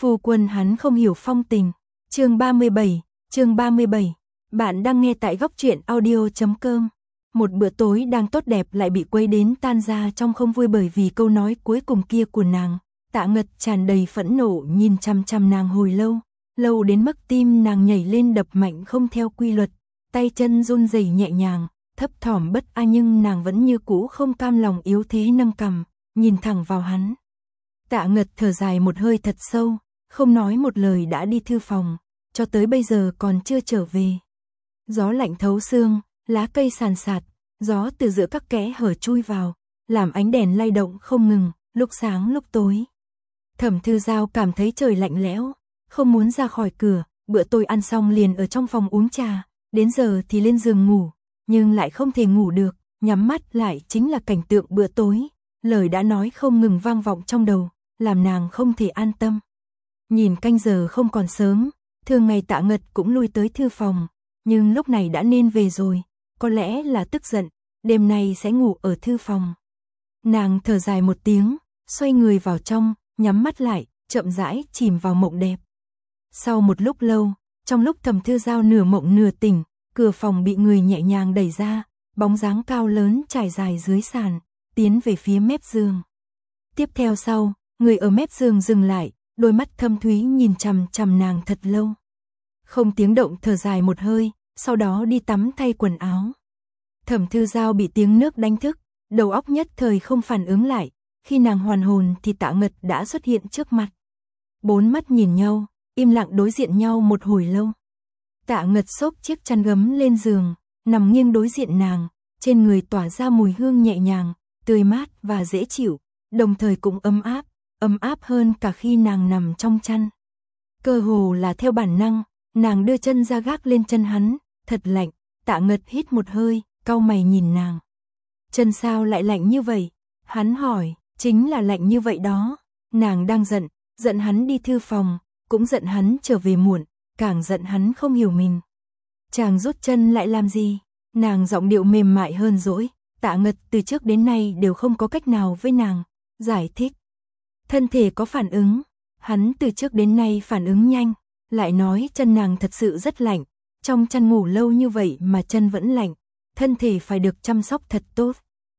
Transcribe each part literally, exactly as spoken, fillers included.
Phu quân hắn không hiểu phong tình. Chương ba mươi bảy, chương ba mươi bảy. Bạn đang nghe tại góc truyện audio chấm com. Một bữa tối đang tốt đẹp lại bị quấy đến tan ra trong không vui bởi vì câu nói cuối cùng kia của nàng. Tạ Ngật tràn đầy phẫn nộ nhìn chăm chăm nàng hồi lâu, lâu đến mức tim nàng nhảy lên đập mạnh không theo quy luật, tay chân run rẩy nhẹ nhàng, thấp thỏm bất an nhưng nàng vẫn như cũ không cam lòng yếu thế nâng cằm, nhìn thẳng vào hắn. Tạ Ngật thở dài một hơi thật sâu, không nói một lời đã đi thư phòng, cho tới bây giờ còn chưa trở về. Gió lạnh thấu xương, lá cây sàn sạt, gió từ giữa các kẽ hở chui vào, làm ánh đèn lay động không ngừng, lúc sáng lúc tối. Thẩm Thư Giao cảm thấy trời lạnh lẽo, không muốn ra khỏi cửa, bữa tối ăn xong liền ở trong phòng uống trà, đến giờ thì lên giường ngủ, nhưng lại không thể ngủ được, nhắm mắt lại chính là cảnh tượng bữa tối, lời đã nói không ngừng vang vọng trong đầu, làm nàng không thể an tâm. Nhìn canh giờ không còn sớm, thường ngày Tạ Ngật cũng lui tới thư phòng, nhưng lúc này đã nên về rồi, có lẽ là tức giận, đêm nay sẽ ngủ ở thư phòng. Nàng thở dài một tiếng, xoay người vào trong, nhắm mắt lại, chậm rãi chìm vào mộng đẹp. Sau một lúc lâu, trong lúc Thẩm Thư Giao nửa mộng nửa tỉnh, cửa phòng bị người nhẹ nhàng đẩy ra, bóng dáng cao lớn trải dài dưới sàn, tiến về phía mép giường. Tiếp theo sau, người ở mép giường dừng lại, đôi mắt thâm thúy nhìn chằm chằm nàng thật lâu. Không tiếng động thở dài một hơi, sau đó đi tắm thay quần áo. Thẩm Thư Giao bị tiếng nước đánh thức, đầu óc nhất thời không phản ứng lại, khi nàng hoàn hồn thì Tạ Ngật đã xuất hiện trước mặt. Bốn mắt nhìn nhau, im lặng đối diện nhau một hồi lâu. Tạ Ngật xốc chiếc chăn gấm lên giường, nằm nghiêng đối diện nàng, trên người tỏa ra mùi hương nhẹ nhàng, tươi mát và dễ chịu, đồng thời cũng ấm áp, ấm áp hơn cả khi nàng nằm trong chăn. Cơ hồ là theo bản năng, nàng đưa chân ra gác lên chân hắn, thật lạnh. Tạ Ngật hít một hơi, cau mày nhìn nàng. Chân sao lại lạnh như vậy? Hắn hỏi. Chính là lạnh như vậy đó. Nàng đang giận, giận hắn đi thư phòng, cũng giận hắn trở về muộn, càng giận hắn không hiểu mình. Chàng rút chân lại làm gì? Nàng giọng điệu mềm mại hơn dỗi. Tạ Ngật từ trước đến nay đều không có cách nào với nàng giải thích. Thân thể có phản ứng, hắn từ trước đến nay phản ứng nhanh, lại nói chân nàng thật sự rất lạnh, trong chăn ngủ lâu như vậy mà chân vẫn lạnh, thân thể phải được chăm sóc thật tốt.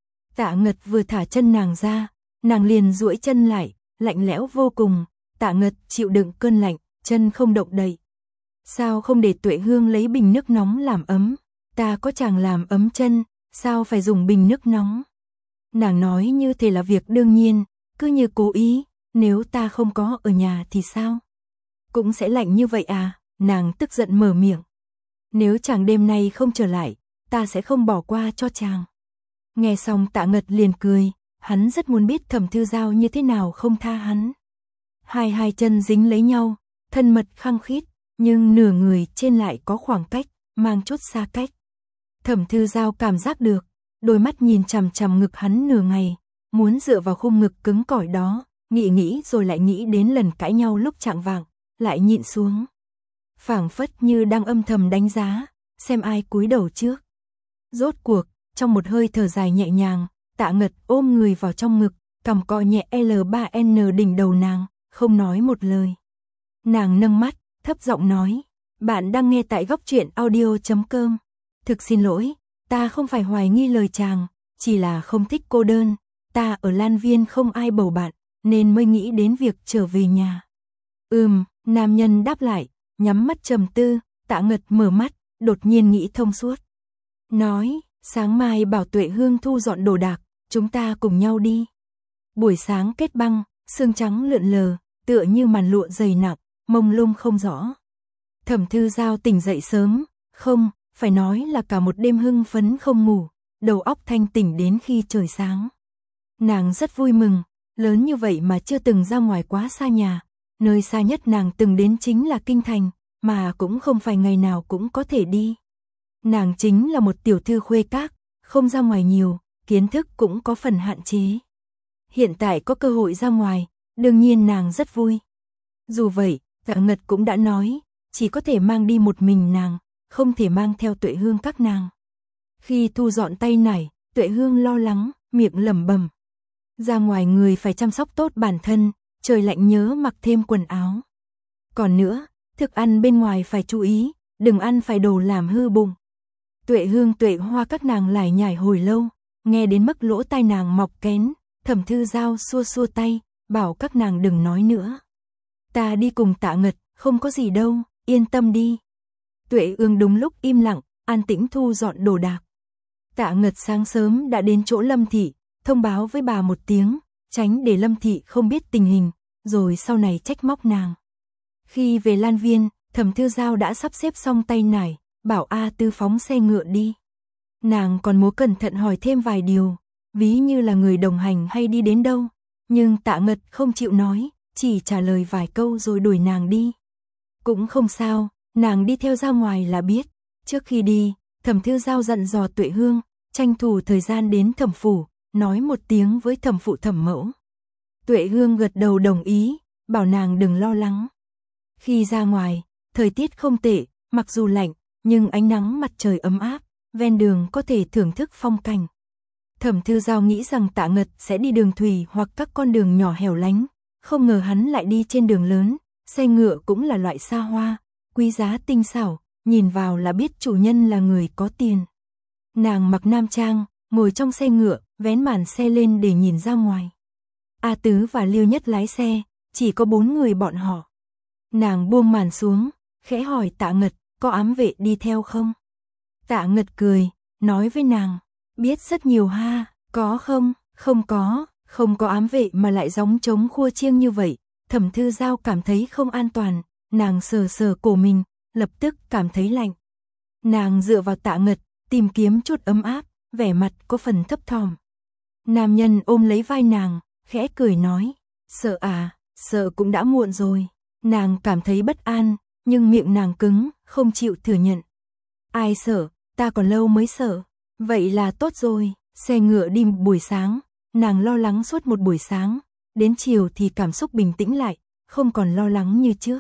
Tạ Ngật vừa thả chân nàng ra, nàng liền duỗi chân lại, lạnh lẽo vô cùng. Tạ Ngật chịu đựng cơn lạnh, chân không động đậy. Sao không để Tuệ Hương lấy bình nước nóng làm ấm? Ta có chàng làm ấm chân, sao phải dùng bình nước nóng? Nàng nói như thế là việc đương nhiên, cứ như cố ý, nếu ta không có ở nhà thì sao? Cũng sẽ lạnh như vậy à? Nàng tức giận mở miệng. Nếu chàng đêm nay không trở lại, ta sẽ không bỏ qua cho chàng. Nghe xong Tạ Ngật liền cười, hắn rất muốn biết Thẩm Thư Giao như thế nào không tha hắn. Hai hai chân dính lấy nhau, thân mật khăng khít, nhưng nửa người trên lại có khoảng cách, mang chút xa cách. Thẩm Thư Giao cảm giác được, đôi mắt nhìn chằm chằm ngực hắn nửa ngày, muốn dựa vào khung ngực cứng cỏi đó, nghĩ nghĩ rồi lại nghĩ đến lần cãi nhau lúc chạng vạng, lại nhịn xuống. Phảng phất như đang âm thầm đánh giá, xem ai cúi đầu trước. Rốt cuộc, trong một hơi thở dài nhẹ nhàng, Tạ Ngật ôm người vào trong ngực, cằm cọ nhẹ L ba N đỉnh đầu nàng, không nói một lời. Nàng nâng mắt, thấp giọng nói, bạn đang nghe tại góc truyện audio chấm com. Thực xin lỗi, ta không phải hoài nghi lời chàng, chỉ là không thích cô đơn, ta ở Lan Viên không ai bầu bạn, nên mới nghĩ đến việc trở về nhà. Ừm, nam nhân đáp lại, nhắm mắt trầm tư. Tạ Ngật mở mắt, đột nhiên nghĩ thông suốt. Nói, sáng mai bảo Tuệ Hương thu dọn đồ đạc, chúng ta cùng nhau đi. Buổi sáng kết băng, sương trắng lượn lờ, tựa như màn lụa dày nặng, mông lung không rõ. Thẩm Thư Giao tỉnh dậy sớm, không, phải nói là cả một đêm hưng phấn không ngủ, đầu óc thanh tỉnh đến khi trời sáng. Nàng rất vui mừng, lớn như vậy mà chưa từng ra ngoài quá xa nhà, nơi xa nhất nàng từng đến chính là Kinh Thành, mà cũng không phải ngày nào cũng có thể đi. Nàng chính là một tiểu thư khuê các, không ra ngoài nhiều, kiến thức cũng có phần hạn chế. Hiện tại có cơ hội ra ngoài, đương nhiên nàng rất vui. Dù vậy, Tạ Ngật cũng đã nói, chỉ có thể mang đi một mình nàng, không thể mang theo Tuệ Hương các nàng. Khi thu dọn tay nải, Tuệ Hương lo lắng, miệng lẩm bẩm. Ra ngoài người phải chăm sóc tốt bản thân, trời lạnh nhớ mặc thêm quần áo. Còn nữa, thức ăn bên ngoài phải chú ý, đừng ăn phải đồ làm hư bụng. Tuệ Hương Tuệ Hoa các nàng lải nhải hồi lâu, nghe đến mức lỗ tai nàng mọc kén, Thẩm Thư Giao xua xua tay, bảo các nàng đừng nói nữa. Ta đi cùng Tạ Ngật, không có gì đâu, yên tâm đi. Tuệ Ương đúng lúc im lặng, an tĩnh thu dọn đồ đạc. Tạ Ngật sáng sớm đã đến chỗ Lâm Thị, thông báo với bà một tiếng, tránh để Lâm Thị không biết tình hình, rồi sau này trách móc nàng. Khi về Lan Viên, Thẩm Thư Giao đã sắp xếp xong tay nải, bảo A Tư phóng xe ngựa đi. Nàng còn muốn cẩn thận hỏi thêm vài điều, ví như là người đồng hành hay đi đến đâu, nhưng Tạ Ngật không chịu nói, chỉ trả lời vài câu rồi đuổi nàng đi. Cũng không sao, nàng đi theo ra ngoài là biết. Trước khi đi, Thẩm Thư Giao dặn dò Tuệ Hương, tranh thủ thời gian đến Thẩm phủ, nói một tiếng với Thẩm phụ Thẩm mẫu. Tuệ Hương gật đầu đồng ý, bảo nàng đừng lo lắng. Khi ra ngoài, thời tiết không tệ, mặc dù lạnh, nhưng ánh nắng mặt trời ấm áp, ven đường có thể thưởng thức phong cảnh. Thẩm Thư Giao nghĩ rằng Tạ Ngật sẽ đi đường thủy hoặc các con đường nhỏ hẻo lánh, không ngờ hắn lại đi trên đường lớn, xe ngựa cũng là loại xa hoa, quý giá tinh xảo, nhìn vào là biết chủ nhân là người có tiền. Nàng mặc nam trang, ngồi trong xe ngựa, vén màn xe lên để nhìn ra ngoài. A Tứ và Liêu Nhất lái xe, chỉ có bốn người bọn họ. Nàng buông màn xuống, khẽ hỏi Tạ Ngật, có ám vệ đi theo không? Tạ Ngật cười, nói với nàng, biết rất nhiều ha, có không? Không có, không có ám vệ mà lại gióng trống khua chiêng như vậy. Thẩm Thư Giao cảm thấy không an toàn, nàng sờ sờ cổ mình, lập tức cảm thấy lạnh. Nàng dựa vào Tạ Ngật, tìm kiếm chút ấm áp, vẻ mặt có phần thấp thỏm. Nam nhân ôm lấy vai nàng, khẽ cười nói, sợ à, sợ cũng đã muộn rồi. Nàng cảm thấy bất an, nhưng miệng nàng cứng, không chịu thừa nhận. Ai sợ, ta còn lâu mới sợ. Vậy là tốt rồi. Xe ngựa đi buổi sáng, nàng lo lắng suốt một buổi sáng, đến chiều thì cảm xúc bình tĩnh lại, không còn lo lắng như trước.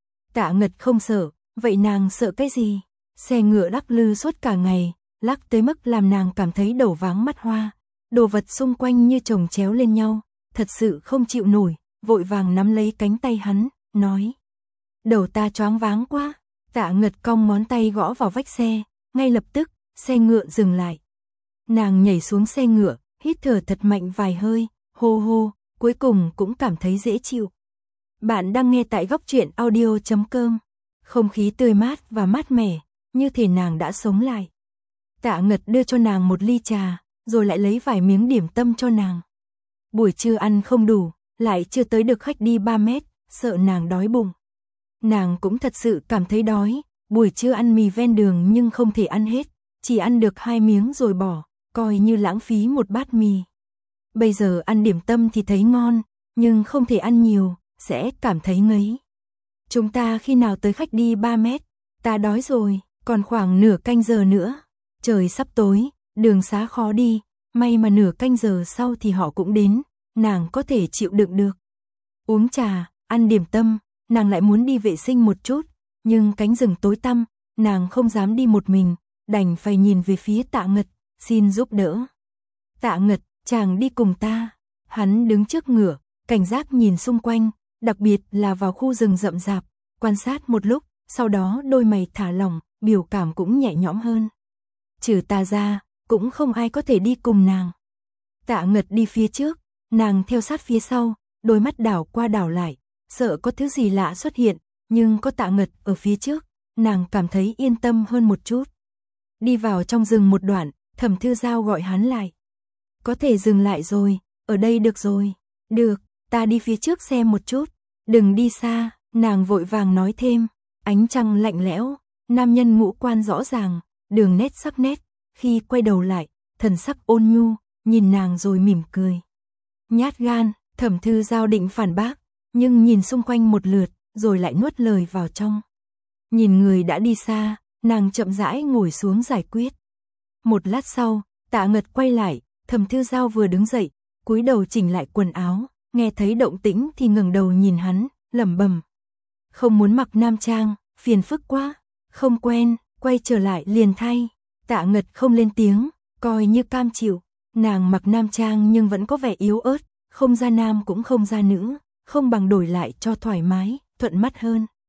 Tạ Ngật không sợ, vậy nàng sợ cái gì? Xe ngựa lắc lư suốt cả ngày, lắc tới mức làm nàng cảm thấy đầu váng mắt hoa, đồ vật xung quanh như chồng chéo lên nhau, thật sự không chịu nổi, vội vàng nắm lấy cánh tay hắn, nói. Đầu ta choáng váng quá. Tạ Ngật cong ngón tay gõ vào vách xe, ngay lập tức, xe ngựa dừng lại. Nàng nhảy xuống xe ngựa, hít thở thật mạnh vài hơi, hô hô, cuối cùng cũng cảm thấy dễ chịu. Bạn đang nghe tại góc truyện audio chấm com. Không khí tươi mát và mát mẻ, như thể nàng đã sống lại. Tạ Ngật đưa cho nàng một ly trà, rồi lại lấy vài miếng điểm tâm cho nàng. Buổi trưa ăn không đủ, lại chưa tới được khách đi ba mét, sợ nàng đói bụng. Nàng cũng thật sự cảm thấy đói, buổi trưa ăn mì ven đường nhưng không thể ăn hết, chỉ ăn được hai miếng rồi bỏ, coi như lãng phí một bát mì. Bây giờ ăn điểm tâm thì thấy ngon, nhưng không thể ăn nhiều, sẽ cảm thấy ngấy. Chúng ta khi nào tới khách đi ba mét, ta đói rồi, còn khoảng nửa canh giờ nữa. Trời sắp tối, đường xá khó đi, may mà nửa canh giờ sau thì họ cũng đến, nàng có thể chịu đựng được. Uống trà, ăn điểm tâm, nàng lại muốn đi vệ sinh một chút, nhưng cánh rừng tối tăm, nàng không dám đi một mình, đành phải nhìn về phía Tạ Ngật, xin giúp đỡ. Tạ Ngật, chàng đi cùng ta. Hắn đứng trước ngựa, cảnh giác nhìn xung quanh, đặc biệt là vào khu rừng rậm rạp, quan sát một lúc, sau đó đôi mày thả lỏng, biểu cảm cũng nhẹ nhõm hơn. Trừ ta ra, cũng không ai có thể đi cùng nàng. Tạ Ngật đi phía trước, nàng theo sát phía sau, đôi mắt đảo qua đảo lại, sợ có thứ gì lạ xuất hiện, nhưng có Tạ Ngật ở phía trước, nàng cảm thấy yên tâm hơn một chút. Đi vào trong rừng một đoạn, Thẩm Thư Giao gọi hắn lại. Có thể dừng lại rồi, ở đây được rồi. Được, ta đi phía trước xem một chút. Đừng đi xa, nàng vội vàng nói thêm. Ánh trăng lạnh lẽo, nam nhân ngũ quan rõ ràng, đường nét sắc nét. Khi quay đầu lại, thần sắc ôn nhu, nhìn nàng rồi mỉm cười. Nhát gan, Thẩm Thư Giao định phản bác, nhưng nhìn xung quanh một lượt, rồi lại nuốt lời vào trong. Nhìn người đã đi xa, nàng chậm rãi ngồi xuống giải quyết. Một lát sau, Tạ Ngật quay lại, Thẩm Thư Giao vừa đứng dậy, cúi đầu chỉnh lại quần áo, nghe thấy động tĩnh thì ngẩng đầu nhìn hắn, lẩm bẩm. Không muốn mặc nam trang, phiền phức quá, không quen, quay trở lại liền thay. Tạ Ngật không lên tiếng, coi như cam chịu, nàng mặc nam trang nhưng vẫn có vẻ yếu ớt, không ra nam cũng không ra nữ, không bằng đổi lại cho thoải mái, thuận mắt hơn.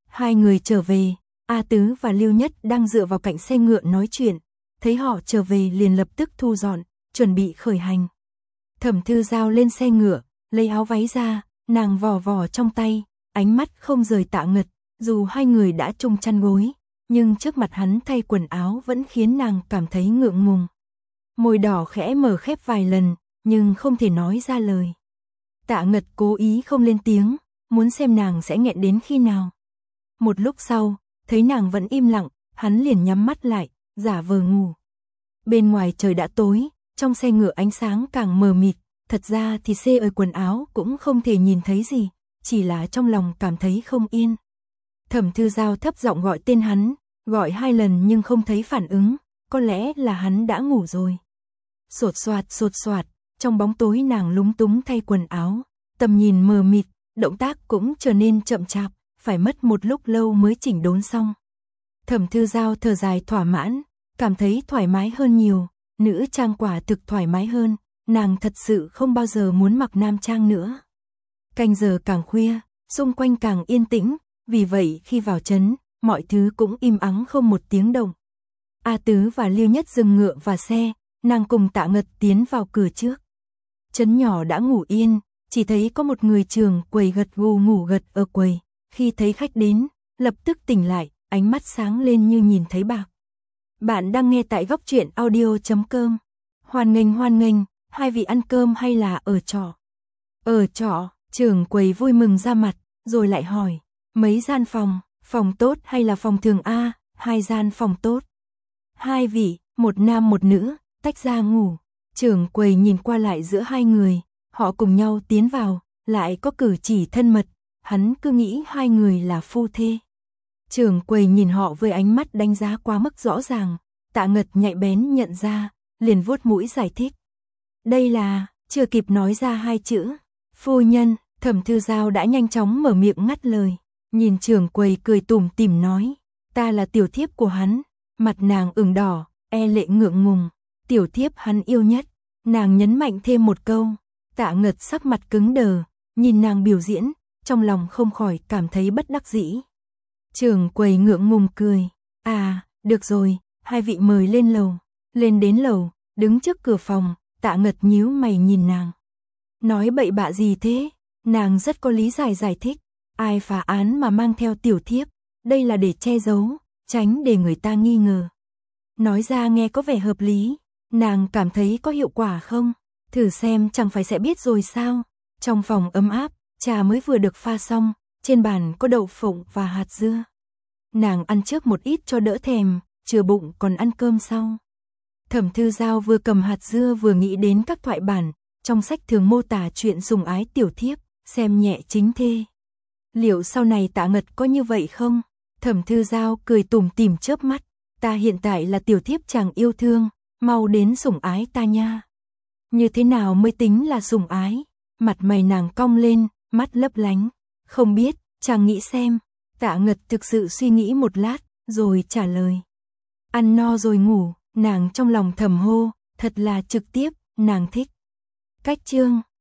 Hai người trở về, A Tứ và Lưu Nhất đang dựa vào cạnh xe ngựa nói chuyện, thấy họ trở về liền lập tức thu dọn, chuẩn bị khởi hành. Thẩm Thư Giao lên xe ngựa, lấy áo váy ra, nàng vò vò trong tay, ánh mắt không rời Tạ Ngật, dù hai người đã chung chăn gối, nhưng trước mặt hắn thay quần áo vẫn khiến nàng cảm thấy ngượng ngùng. Môi đỏ khẽ mở khép vài lần, nhưng không thể nói ra lời. Tạ Ngật cố ý không lên tiếng, muốn xem nàng sẽ nghẹn đến khi nào. Một lúc sau, thấy nàng vẫn im lặng, hắn liền nhắm mắt lại, giả vờ ngủ. Bên ngoài trời đã tối, trong xe ngựa ánh sáng càng mờ mịt, thật ra thì xê ơi quần áo cũng không thể nhìn thấy gì, chỉ là trong lòng cảm thấy không yên. Thẩm Thư Giao thấp giọng gọi tên hắn, gọi hai lần nhưng không thấy phản ứng, có lẽ là hắn đã ngủ rồi. Sột soạt sột soạt, trong bóng tối nàng lúng túng thay quần áo, tầm nhìn mờ mịt, động tác cũng trở nên chậm chạp, phải mất một lúc lâu mới chỉnh đốn xong. Thẩm Thư Giao thở dài thỏa mãn, cảm thấy thoải mái hơn nhiều, nữ trang quả thực thoải mái hơn, nàng thật sự không bao giờ muốn mặc nam trang nữa. Canh giờ càng khuya, xung quanh càng yên tĩnh, vì vậy khi vào trấn, mọi thứ cũng im ắng không một tiếng động. A Tứ và Lưu Nhất dừng ngựa và xe, nàng cùng Tạ Ngật tiến vào cửa trước. Trấn nhỏ đã ngủ yên, chỉ thấy có một người trường quầy gật gù ngủ gật ở quầy, khi thấy khách đến, lập tức tỉnh lại, ánh mắt sáng lên như nhìn thấy bạc. Bạn đang nghe tại góc truyện audio chấm com. Hoan nghênh hoan nghênh, hai vị ăn cơm hay là ở trọ? Ở trọ, trưởng quầy vui mừng ra mặt, rồi lại hỏi, mấy gian phòng, phòng tốt hay là phòng thường a? Hai gian phòng tốt. Hai vị, một nam một nữ, tách ra ngủ. Trưởng quầy nhìn qua lại giữa hai người, họ cùng nhau tiến vào, lại có cử chỉ thân mật, hắn cứ nghĩ hai người là phu thê. Trưởng quầy nhìn họ với ánh mắt đánh giá quá mức rõ ràng, Tạ Ngật nhạy bén nhận ra, liền vuốt mũi giải thích. Đây là, chưa kịp nói ra hai chữ, phu nhân, Thẩm Thư Giao đã nhanh chóng mở miệng ngắt lời, nhìn trưởng quầy cười tủm tỉm nói, ta là tiểu thiếp của hắn, mặt nàng ửng đỏ, e lệ ngượng ngùng, tiểu thiếp hắn yêu nhất, nàng nhấn mạnh thêm một câu, Tạ Ngật sắc mặt cứng đờ, nhìn nàng biểu diễn, trong lòng không khỏi cảm thấy bất đắc dĩ. Trưởng quầy ngượng ngùng cười, à, được rồi, hai vị mời lên lầu. Lên đến lầu, đứng trước cửa phòng, Tạ Ngật nhíu mày nhìn nàng. Nói bậy bạ gì thế? Nàng rất có lý giải giải thích, ai phá án mà mang theo tiểu thiếp, đây là để che giấu, tránh để người ta nghi ngờ. Nói ra nghe có vẻ hợp lý, nàng cảm thấy có hiệu quả không? Thử xem chẳng phải sẽ biết rồi sao? Trong phòng ấm áp, trà mới vừa được pha xong, trên bàn có đậu phộng và hạt dưa. Nàng ăn trước một ít cho đỡ thèm, chừa bụng còn ăn cơm sau. Thẩm Thư Giao vừa cầm hạt dưa vừa nghĩ đến các thoại bản, trong sách thường mô tả chuyện sủng ái tiểu thiếp, xem nhẹ chính thê. Liệu sau này Tạ Ngật có như vậy không? Thẩm Thư Giao cười tủm tỉm chớp mắt, ta hiện tại là tiểu thiếp chàng yêu thương, mau đến sủng ái ta nha. Như thế nào mới tính là sủng ái? Mặt mày nàng cong lên, mắt lấp lánh. Không biết, chàng nghĩ xem. Tạ Ngật thực sự suy nghĩ một lát, rồi trả lời. Ăn no rồi ngủ, nàng trong lòng thầm hô, thật là trực tiếp, nàng thích. Cách chương